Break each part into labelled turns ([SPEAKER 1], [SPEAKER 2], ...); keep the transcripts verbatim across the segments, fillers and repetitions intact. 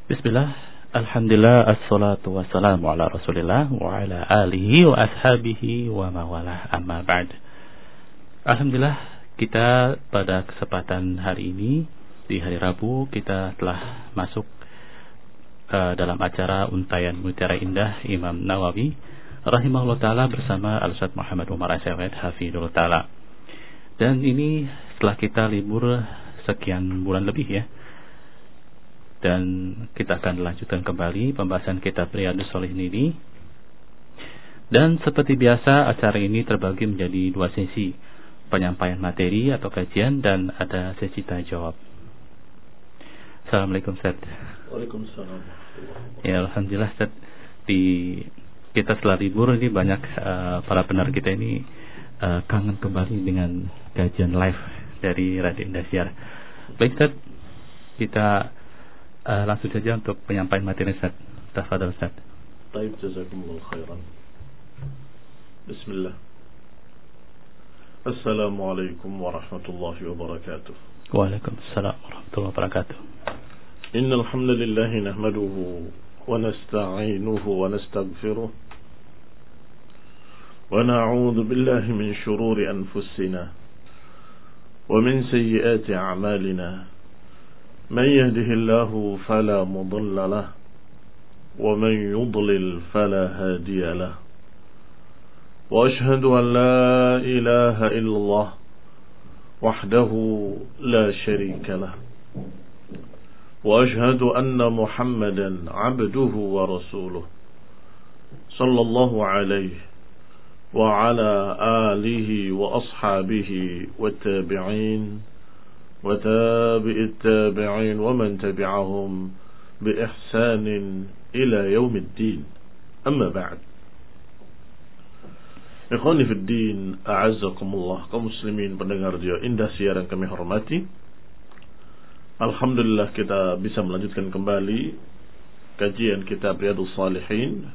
[SPEAKER 1] Bismillah, alhamdulillah, assalatu wassalamu ala rasulillah wa ala alihi wa ashabihi wa mawalah, amma ba'd. Alhamdulillah, kita pada kesempatan hari ini, di hari Rabu, kita telah masuk uh, dalam acara Untayan Mutiara Indah Imam Nawawi rahimahullah ta'ala bersama Al-Ustaz Muhammad Umar Asyawed hafidhullah ta'ala. Dan ini setelah kita libur sekian bulan lebih ya, dan kita akan lanjutkan kembali pembahasan kitab Riyadhus Shalihin ini. Dan seperti biasa, acara ini terbagi menjadi dua sesi, penyampaian materi atau kajian dan ada sesi tanya jawab. Assalamualaikum Ustaz.
[SPEAKER 2] Waalaikumsalam.
[SPEAKER 1] Ya, alhamdulillah Ustaz, di kita setelah libur ini banyak uh, para pendengar kita ini uh, kangen kembali dengan kajian live dari Radio Indosiar. Baik Ustaz, kita Uh, langsung saja untuk penyampaian materi Ustaz. Tafadhal Ustaz.
[SPEAKER 2] Baik, jazakumullah khairan. Bismillah. Assalamualaikum warahmatullahi wabarakatuh.
[SPEAKER 1] Waalaikumsalam warahmatullahi wabarakatuh.
[SPEAKER 2] Innal hamdalillah nahmaduhu wa nasta'inuhu wa nastaghfiruh wa na'udzu billahi min shururi anfusina wa min sayyiati a'malina. من يهده الله فلا مضل له ومن يضلل فلا هادي له وأشهد أن لا إله إلا الله وحده لا شريك له وأشهد أن محمدا عبده ورسوله صلى الله عليه وعلى آله وأصحابه والتابعين وتابع التابعين ومن تبعهم بإحسان إلى يوم الدين. أما بعد, Ikhwani fi din, a'azzakumullah, kaum muslimin pendengar radio Indah siaran kami hormati. Alhamdulillah kita bisa melanjutkan kembali kajian kitab Riyadhus Shalihin,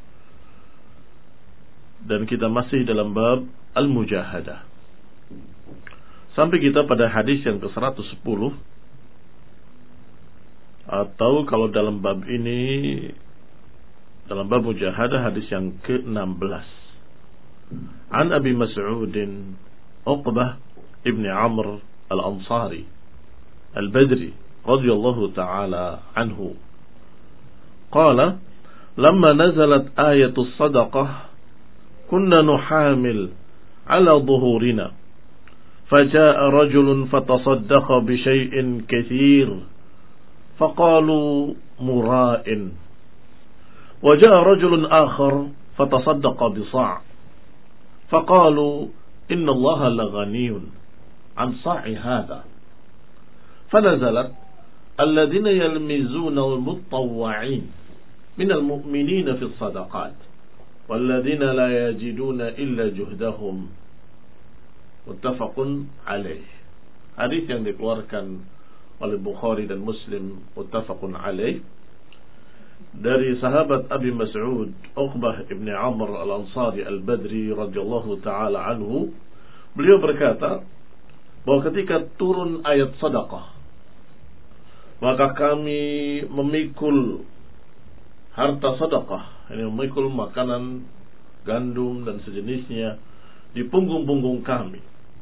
[SPEAKER 2] dan kita masih dalam bab Al-Mujahadah. Sampai kita pada hadis yang ke seratus sepuluh, atau kalau dalam bab ini, dalam bab mujahadah, hadis yang ke enam belas. An Abi Mas'udin Uqbah ibn Amr al-Ansari al-Badri radhiyallahu ta'ala anhu qala lamma nazalat ayatus sadaqah kunna nuhamil ala dhuhurina فجاء رجل فتصدق بشيء كثير فقالوا مراء وجاء رجل آخر فتصدق بصاع فقالوا إن الله لغني عن صاع هذا فنزلت الذين يلمزون المتطوعين من المؤمنين في الصدقات والذين لا يجدون إلا جهدهم. Muttafaqun alaih. Hadis yang dikeluarkan oleh Bukhari dan Muslim, muttafaqun alaih, dari sahabat Abi Mas'ud Uqbah ibn Amr al-Ansari al-Badri radhiyallahu ta'ala anhu. Beliau berkata bahwa ketika turun ayat sedekah, maka kami memikul harta sedekah, ini memikul makanan gandum dan sejenisnya di punggung-punggung kami.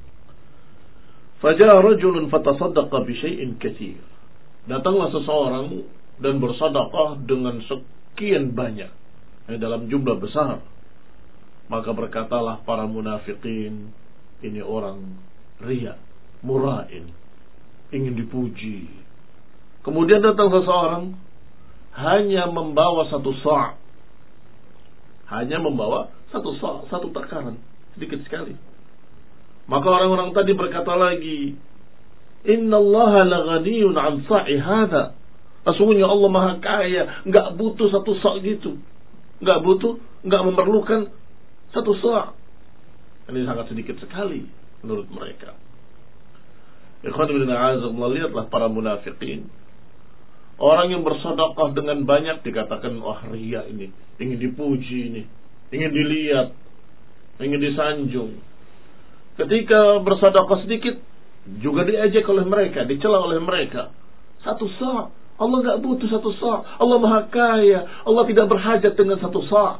[SPEAKER 2] Faja'a rajulun fatasaddaqa bi syai'in katsir. Datanglah seseorang dan bersedekah dengan sekian banyak, eh, dalam jumlah besar. Maka berkatalah para munafikin, ini orang riya, mura'in, ingin dipuji. Kemudian datang seseorang hanya membawa satu sa', hanya membawa satu sa', satu takaran, sedikit sekali. Maka orang-orang tadi berkata lagi, innallaha laghaniyun an sa'i hadha. Sesungguhnya Allah Maha Kaya, enggak butuh satu sa' gitu. Enggak butuh, enggak memerlukan satu sa'. Ini sangat sedikit sekali menurut mereka. Ikhwan ibn a'azakumullah, lihatlah para munafikin. Orang yang bersedekah dengan banyak dikatakan, wah riya ini, ingin dipuji ini, ingin dilihat, ingin disanjung. Ketika bersedekah sedikit juga diejek oleh mereka, dicela oleh mereka. Satu sa', Allah nggak butuh satu sa'. Allah maha kaya. Allah tidak berhajat dengan satu sa'.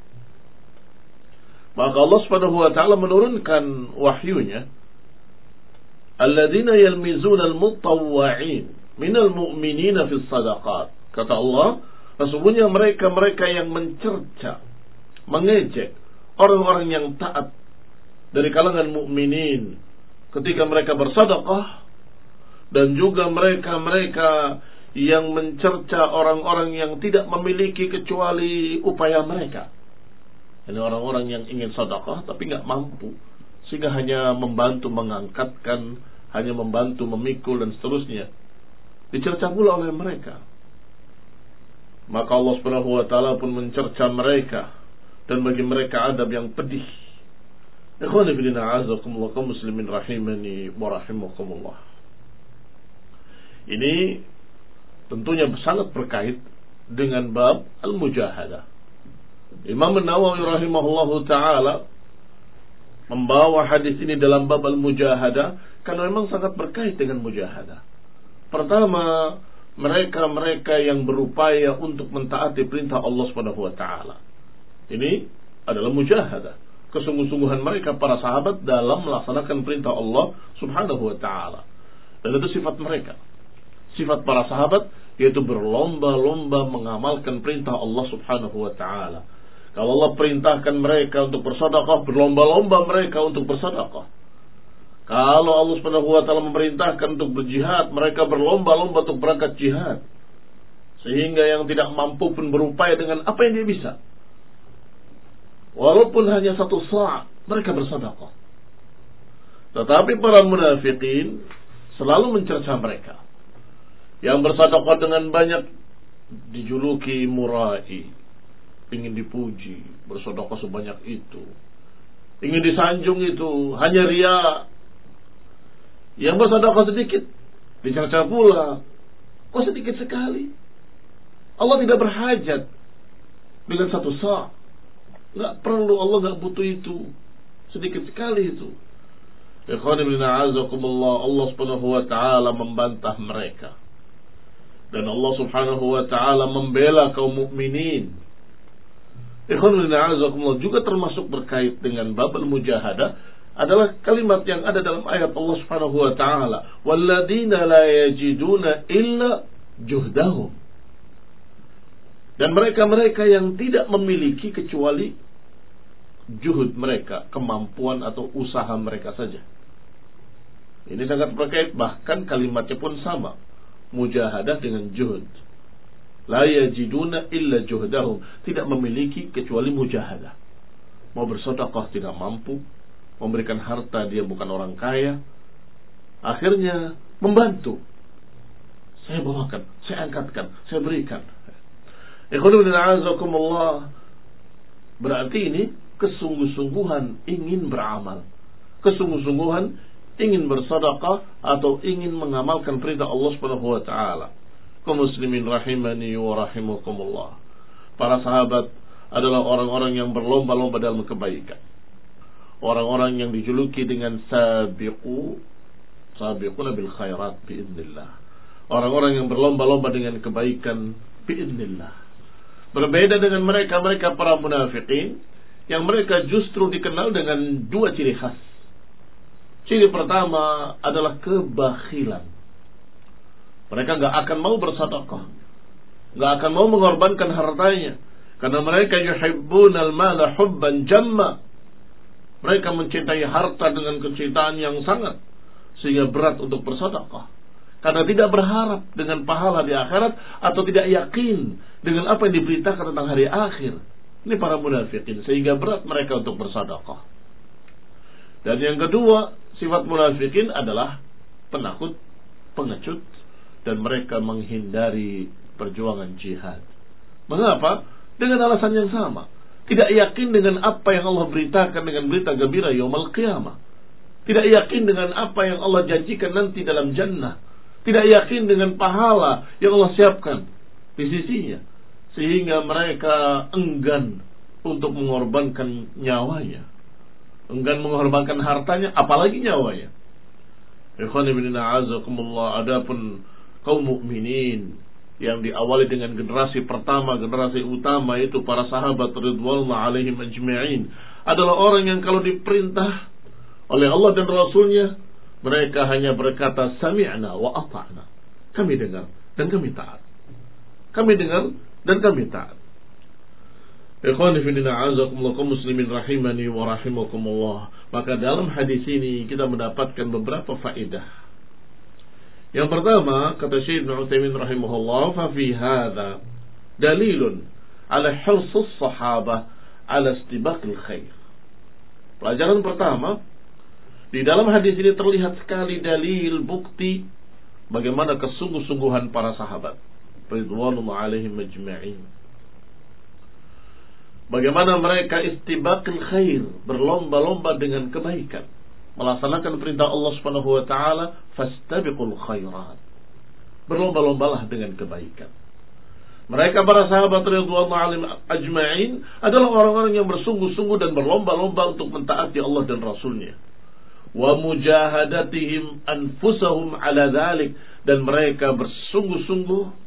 [SPEAKER 2] Maka Allah Subhanahu wa taala menurunkan wahyunya, alladzina yalmizuna al-mutawwa'in minal mu'minina fis sadaqat. Kata Allah, sesungguhnya mereka-mereka yang mencerca, mengejek orang-orang yang taat dari kalangan mukminin ketika mereka bersedekah, dan juga mereka-mereka yang mencerca orang-orang yang tidak memiliki kecuali upaya mereka. Ini orang-orang yang ingin sedekah tapi nggak mampu, sehingga hanya membantu mengangkatkan, hanya membantu memikul dan seterusnya. Dicerca pula oleh mereka. Maka Allah Subhanahu wa taala pun mencerca mereka, dan bagi mereka adab yang pedih. Ikhwani fillah, a'azakumullah, kaum muslimin rahimani wa rahimakumullah. Ini tentunya sangat berkait dengan bab al-mujahadah. Imam An-Nawawi rahimahullahu taala membawa hadis ini dalam bab al-mujahadah karena memang sangat berkait dengan mujahadah. Pertama, mereka-mereka yang berupaya untuk mentaati perintah Allah Subhanahu wa taala. Ini adalah mujahadah, kesungguh-sungguhan mereka para sahabat dalam melaksanakan perintah Allah Subhanahu wa taala. Dan itu sifat mereka. Sifat para sahabat yaitu berlomba-lomba mengamalkan perintah Allah Subhanahu wa taala. Kalau Allah perintahkan mereka untuk bersedekah, berlomba-lomba mereka untuk bersedekah. Kalau Allah Subhanahu wa taala memerintahkan untuk berjihad, mereka berlomba-lomba untuk berangkat jihad. Sehingga yang tidak mampu pun berupaya dengan apa yang dia bisa. Walaupun hanya satu sa', mereka bersedekah. Tetapi para munafikin selalu mencerca mereka. Yang bersedekah dengan banyak dijuluki murai, ingin dipuji, bersedekah sebanyak itu, ingin disanjung itu, hanya riya. Yang bersedekah sedikit dicerca pula, kok sedikit sekali? Allah tidak berhajat dengan satu sa', nggak perlu, Allah nggak butuh itu, sedikit sekali itu. Ikhwani billah, a'azakumullah, Allah Subhanahu wa taala membantah mereka. Dan Allah Subhanahu wa taala membela kaum mukminin. Ikhwan fillah, a'azakumullah, juga termasuk berkait dengan bab al-mujahadah adalah kalimat yang ada dalam ayat Allah Subhanahu wa taala, walladzina la yajiduna illa juhdahum. Dan mereka-mereka yang tidak memiliki kecuali juhud mereka, kemampuan atau usaha mereka saja. Ini sangat berkait, bahkan kalimatnya pun sama. Mujahadah dengan juhud. La yajiduna illa juhdahum, tidak memiliki kecuali mujahadah. Mau bersedekah tidak mampu, memberikan harta dia bukan orang kaya, akhirnya membantu. Saya bawakan, saya angkatkan, saya berikan. Ikhwan a'azakumullah, berarti ini kesungguh-sungguhan ingin beramal, kesungguh-sungguhan ingin bersedekah atau ingin mengamalkan perintah Allah Subhanahu wa taala. Kaum muslimin rahimani wa rahimakumullah. Para sahabat adalah orang-orang yang berlomba-lomba dalam kebaikan. Orang-orang yang dijuluki dengan sabiqu, sabiquna bil khairat biidznillah. Orang-orang yang berlomba-lomba dengan kebaikan biidznillah. Berbeda dengan mereka-mereka para munafikin yang mereka justru dikenal dengan dua ciri khas. Ciri pertama adalah kebakhilan. Mereka gak akan mau bersedekah, gak akan mau mengorbankan hartanya, karena mereka yuhibbunal mala hubban jamma. Mereka mencintai harta dengan kecintaan yang sangat, sehingga berat untuk bersedekah, karena tidak berharap dengan pahala di akhirat, atau tidak yakin dengan apa yang diberitakan tentang hari akhir. Ini para munafikin, sehingga berat mereka untuk bersedekah. Dan yang kedua, sifat munafikin adalah penakut, pengecut, dan mereka menghindari perjuangan jihad. Mengapa? Dengan alasan yang sama. Tidak yakin dengan apa yang Allah beritakan dengan berita gembira yaumul qiyamah. Tidak yakin dengan apa yang Allah janjikan nanti dalam jannah. Tidak yakin dengan pahala yang Allah siapkan di sisinya. Sehingga mereka enggan untuk mengorbankan nyawanya, enggan mengorbankan hartanya, apalagi nyawanya. Ikhwan ibn a'azakumullah, adapun kaum mukminin yang diawali dengan generasi pertama, generasi utama, itu para sahabat ridwanullah alaihim ajma'in, adalah orang yang kalau diperintah oleh Allah dan Rasulnya, mereka hanya berkata sami'na wa ata'na. Kami dengar dan kami taat. Kami dengar dan kami taat. Ikhwani fillah, a'azakumullah, kaum muslimin rahimani wa rahimakumullah. Maka dalam hadis ini kita mendapatkan beberapa faedah. Yang pertama, kata Syekh Ibnu Utsaimin rahimahullah, fa fi hadza dalilun ala hirsus sahabah ala istibaqil khair. Pelajaran pertama, di dalam hadis ini terlihat sekali dalil, bukti bagaimana kesungguh-sungguhan para sahabat ridwanullah alaihim ajma'in. Bagaimana mereka istibaqil khair, berlomba-lomba dengan kebaikan, melaksanakan perintah Allah Subhanahu wa taala, fastabiqul khairat. Berlomba-lombalah dengan kebaikan. Mereka para sahabat radhiyallahu anhum ajma'in adalah orang-orang yang bersungguh-sungguh dan berlomba-lomba untuk mentaati Allah dan Rasulnya. Wa mujahadatihim anfusahum ala dhalik, dan mereka bersungguh-sungguh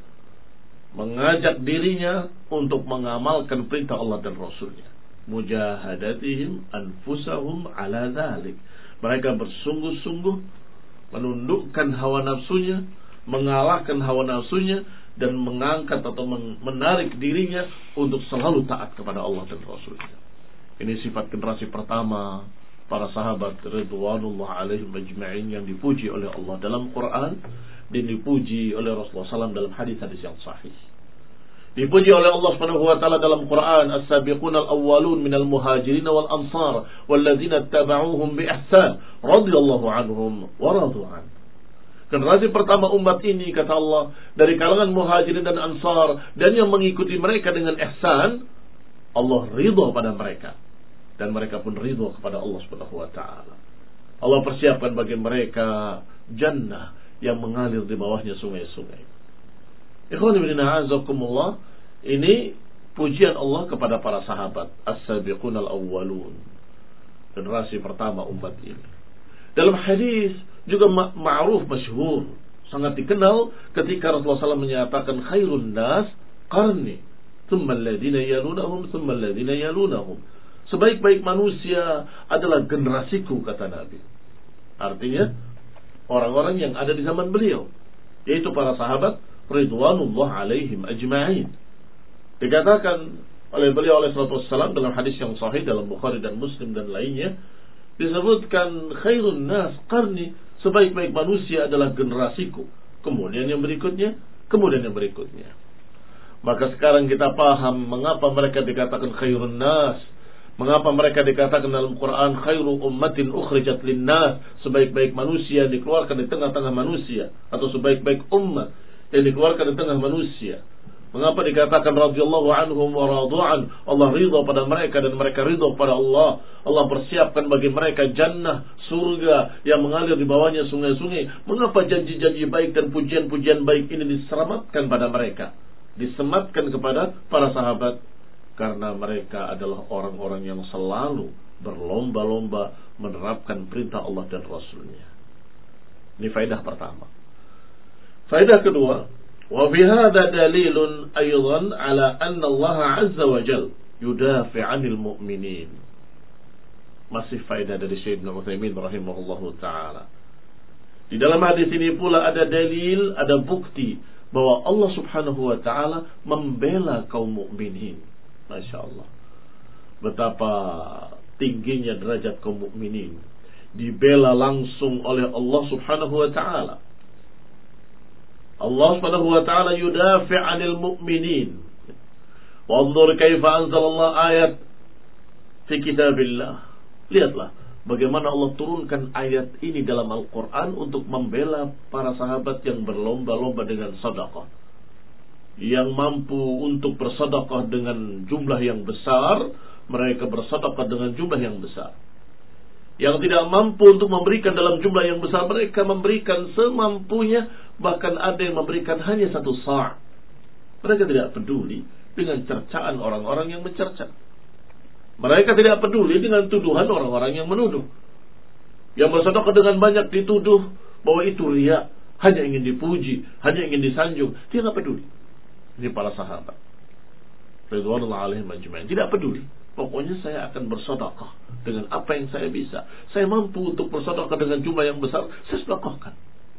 [SPEAKER 2] mengajak dirinya untuk mengamalkan perintah Allah dan Rasulnya. Mujahadatihim anfusahum ala dhalik, mereka bersungguh-sungguh menundukkan hawa nafsunya, mengalahkan hawa nafsunya, dan mengangkat atau menarik dirinya untuk selalu taat kepada Allah dan Rasulnya. Ini sifat generasi pertama para sahabat ridwanullah alaihim ajma'in yang dipuji oleh Allah dalam Quran dan dipuji oleh Rasulullah shallallahu alaihi wasallam dalam hadis-hadis yang sahih. Dipuji oleh Allah Subhanahu wa taala dalam Quran, as-sabiquna al-awwalun minal muhajirin wal ansar walladzina ittaba'uuhum bi ihsan radhiyallahu anhum wa radu an. Generasi pertama umat ini, kata Allah, dari kalangan muhajirin dan ansar, dan yang mengikuti mereka dengan ihsan, Allah ridha pada mereka, dan mereka pun ridha kepada Allah Subhanahu wa taala. Allah persiapkan bagi mereka jannah yang mengalir di bawahnya sungai-sungai. Ikhwan fillah, a'azakumullah, ini pujian Allah kepada para sahabat as-sabiqun al-awwalun, generasi pertama umat ini. Dalam hadis juga ma'ruf, masyhur, sangat dikenal ketika Rasulullah shallallahu alaihi wasallam menyatakan khairun nas qarni thumma alladhina yalunahum thumma alladhina yalunahum. Sebaik-baik manusia adalah generasiku, kata Nabi. Artinya orang-orang yang ada di zaman beliau, yaitu para sahabat ridwanullah alaihim ajma'in. Dikatakan oleh beliau alaihi salatu wassalam dalam hadis yang sahih dalam Bukhari dan Muslim dan lainnya, disebutkan khairun nas qarni, sebaik-baik manusia adalah generasiku, kemudian yang berikutnya, kemudian yang berikutnya. Maka sekarang kita paham mengapa mereka dikatakan khairun nas, mengapa mereka dikatakan dalam Quran khairu ummatin ukhrijat linnas, sebaik-baik manusia yang dikeluarkan di tengah-tengah manusia, atau sebaik-baik umat yang dikeluarkan di tengah manusia. Mengapa dikatakan radhiyallahu anhum wa radu'an, Allah ridha pada mereka dan mereka ridha pada Allah. Allah persiapkan bagi mereka jannah, surga yang mengalir di bawahnya sungai-sungai. Mengapa janji-janji baik dan pujian-pujian baik ini diselamatkan pada mereka, disematkan kepada para sahabat? Karena mereka adalah orang-orang yang selalu berlomba-lomba menerapkan perintah Allah dan Rasulnya. Ini faedah pertama. Faedah kedua, wa fi hadza dalilun aidan ala anna Allah azza wa jalla yudafi 'anil mu'minin. Masih faedah dari Syekh Ibnu Utsaimin rahimahullahu taala. Di dalam hadis ini pula ada dalil, ada bukti bahwa Allah Subhanahu wa taala membela kaum mukminin. Masya Allah, betapa tingginya derajat kaum mukminin, dibela langsung oleh Allah Subhanahu wa taala. Allah Subhanahu wa taala yudafi 'anil mu'minin. Wanzur kaifa anzalallah ayat fi kitabillah. Lihatlah bagaimana Allah turunkan ayat ini dalam Al-Quran untuk membela para sahabat yang berlomba-lomba dengan sedekah, yang mampu untuk bersedekah dengan jumlah yang besar, mereka bersedekah dengan jumlah yang besar. Yang tidak mampu untuk memberikan dalam jumlah yang besar, mereka memberikan semampunya, bahkan ada yang memberikan hanya satu sa'. Mereka tidak peduli dengan cercaan orang-orang yang mencerca. Mereka tidak peduli dengan tuduhan orang-orang yang menuduh. Yang bersedekah dengan banyak dituduh bahwa itu riya, hanya ingin dipuji, hanya ingin disanjung. Dia nggak peduli. Ini para sahabat ridwanullah alaihim ajma'in, tidak peduli. Pokoknya saya akan bersedekah dengan apa yang saya bisa. Saya mampu untuk bersedekah dengan jumlah yang besar, saya sedekahkan.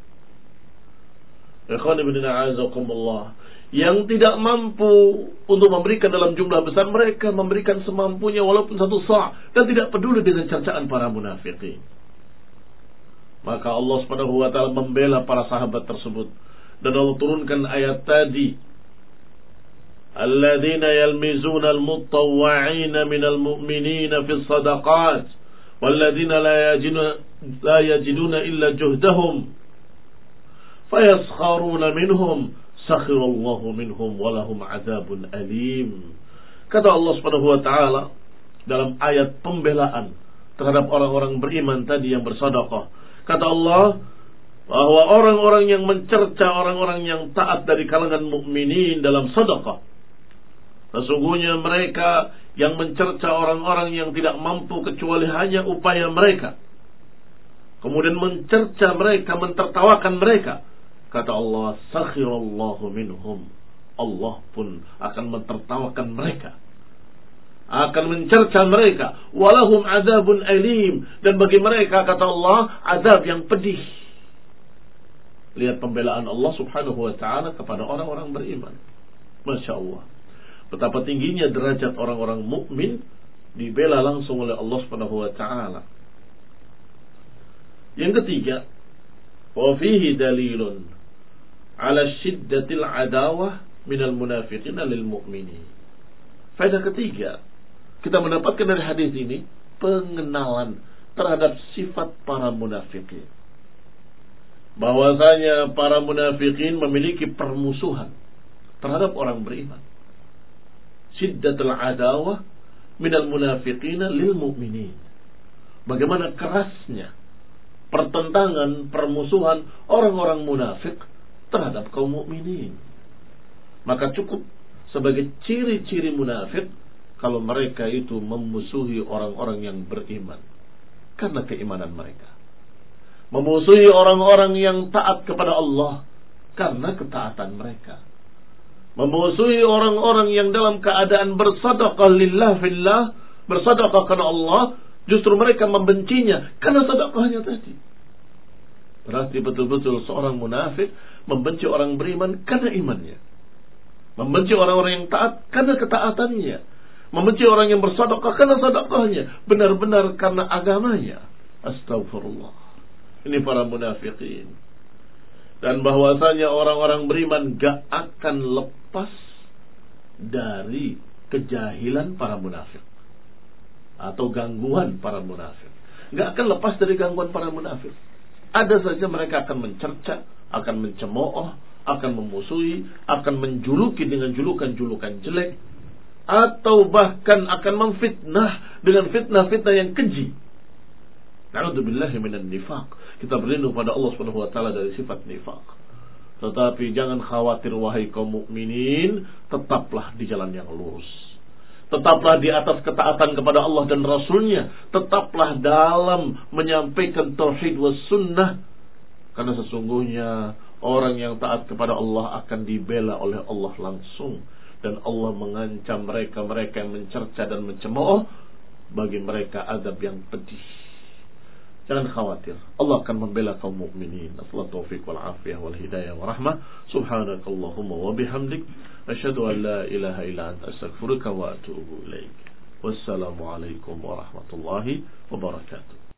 [SPEAKER 2] Ikhwan ibn a'azakumullah, yang tidak mampu untuk memberikan dalam jumlah besar, mereka memberikan semampunya walaupun satu sa' dan tidak peduli dengan cercaan para munafikin. Maka Allah Subhanahu wa taala membela para sahabat tersebut dan Allah turunkan ayat tadi, alladzina yalmizuna al-mutawwa'ina minal mu'minina fis sadaqat walladzina la yajiduna la yajiduna illa juhdahum fayaskharuna minhum sakhirallahu minhum walahum adzabun alim. Kata Allah Subhanahu wa taala dalam ayat pembelaan terhadap orang-orang beriman tadi yang bersedekah, kata Allah bahwa orang-orang yang mencerca orang-orang yang taat dari kalangan mukminin dalam sedekah, sesungguhnya mereka yang mencerca orang-orang yang tidak mampu kecuali hanya upaya mereka, kemudian mencerca mereka, mentertawakan mereka, kata Allah, sakhirallahu minhum, Allah pun akan mentertawakan mereka, akan mencerca mereka, walahum adzabun alim, dan bagi mereka, kata Allah, azab yang pedih. Lihat pembelaan Allah Subhanahu wa taala kepada orang-orang beriman. Masya Allah, betapa tingginya derajat orang-orang mukmin dibela langsung oleh Allah Subhanahu wa taala. Yang ketiga, wa fihi dalilun ala syiddatil adawah minal munafiqin lil mu'minin. Faedah ketiga, kita mendapatkan dari hadis ini pengenalan terhadap sifat para munafikin. Bahwasanya para munafikin memiliki permusuhan terhadap orang beriman. Syiddatul adawah minal munafiqin lil mu'minin. Bagaimana kerasnya pertentangan, permusuhan orang-orang munafik terhadap kaum mukminin. Maka cukup sebagai ciri-ciri munafik kalau mereka itu memusuhi orang-orang yang beriman karena keimanan mereka, memusuhi orang-orang yang taat kepada Allah karena ketaatan mereka, memusuhi orang-orang yang dalam keadaan bersedekah lillah fillah, bersedekah karena Allah, justru mereka membencinya karena sedekahnya tadi. Berarti betul-betul seorang munafik membenci orang beriman karena imannya, membenci orang-orang yang taat karena ketaatannya, membenci orang yang bersedekah karena sedekahnya, benar-benar karena agamanya. Astagfirullah. Ini para munafikin. Dan bahwasanya orang-orang beriman gak akan lepas dari kejahilan para munafik atau gangguan para munafik. Gak akan lepas dari gangguan para munafik. Ada saja mereka akan mencerca, akan mencemooh, akan memusuhi, akan menjuluki dengan julukan-julukan jelek, atau bahkan akan memfitnah dengan fitnah-fitnah yang keji. Na'udzubillahi minan nifaq. Kita berlindung pada Allah Subhanahu wa taala dari sifat nifaq. Tetapi jangan khawatir wahai kaum mukminin, tetaplah di jalan yang lurus. Tetaplah di atas ketaatan kepada Allah dan Rasulnya. Tetaplah dalam menyampaikan tauhid was sunnah. Karena sesungguhnya orang yang taat kepada Allah akan dibela oleh Allah langsung. Dan Allah mengancam mereka-mereka yang mencerca dan mencemooh, bagi mereka azab yang pedih. Jangan khawatir, Allah akan membela kaum mukminin. Assalamualaikum taufiq wal afiyah wal hidayah wa rahmah. Subhanakallahumma wa bihamdik, asyhadu an la ilaha illa anta, astaghfiruka wa atubu ilaik. Wassalamualaikum warahmatullahi wabarakatuh.